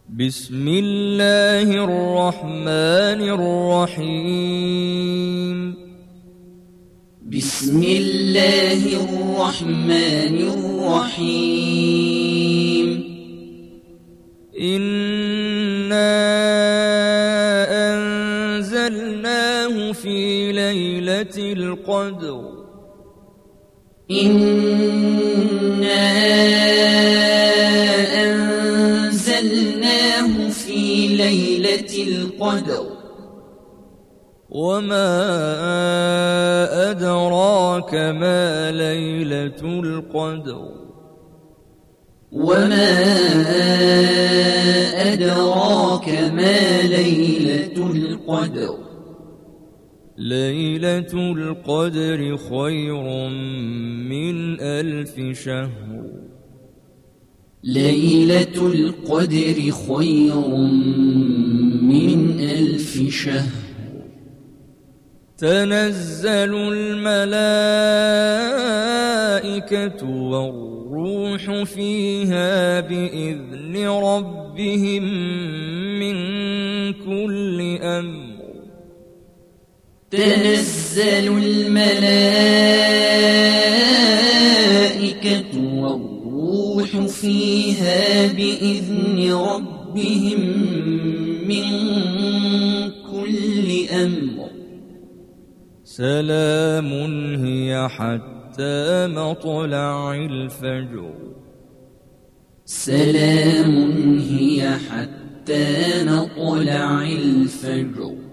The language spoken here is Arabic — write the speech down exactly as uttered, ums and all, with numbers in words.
بسم الله الرحمن الرحيم بسم الله الرحمن الرحيم إنا أنزلناه في ليلة القدر إنا أنزلناه في ليلة القدر وما أدراك ما ليلة القدر وما أدراك ما ليلة القدر ليلة القدر خير من ألف شهر ليلة القدر خير من ألف شهر تنزل الملائكة والروح فيها بإذن ربهم من كل أمر تنزل الملائكة والروح فيها بإذن ربهم من كل أمر سلام هي حتى مطلع الفجر سلام هي حتى مطلع الفجر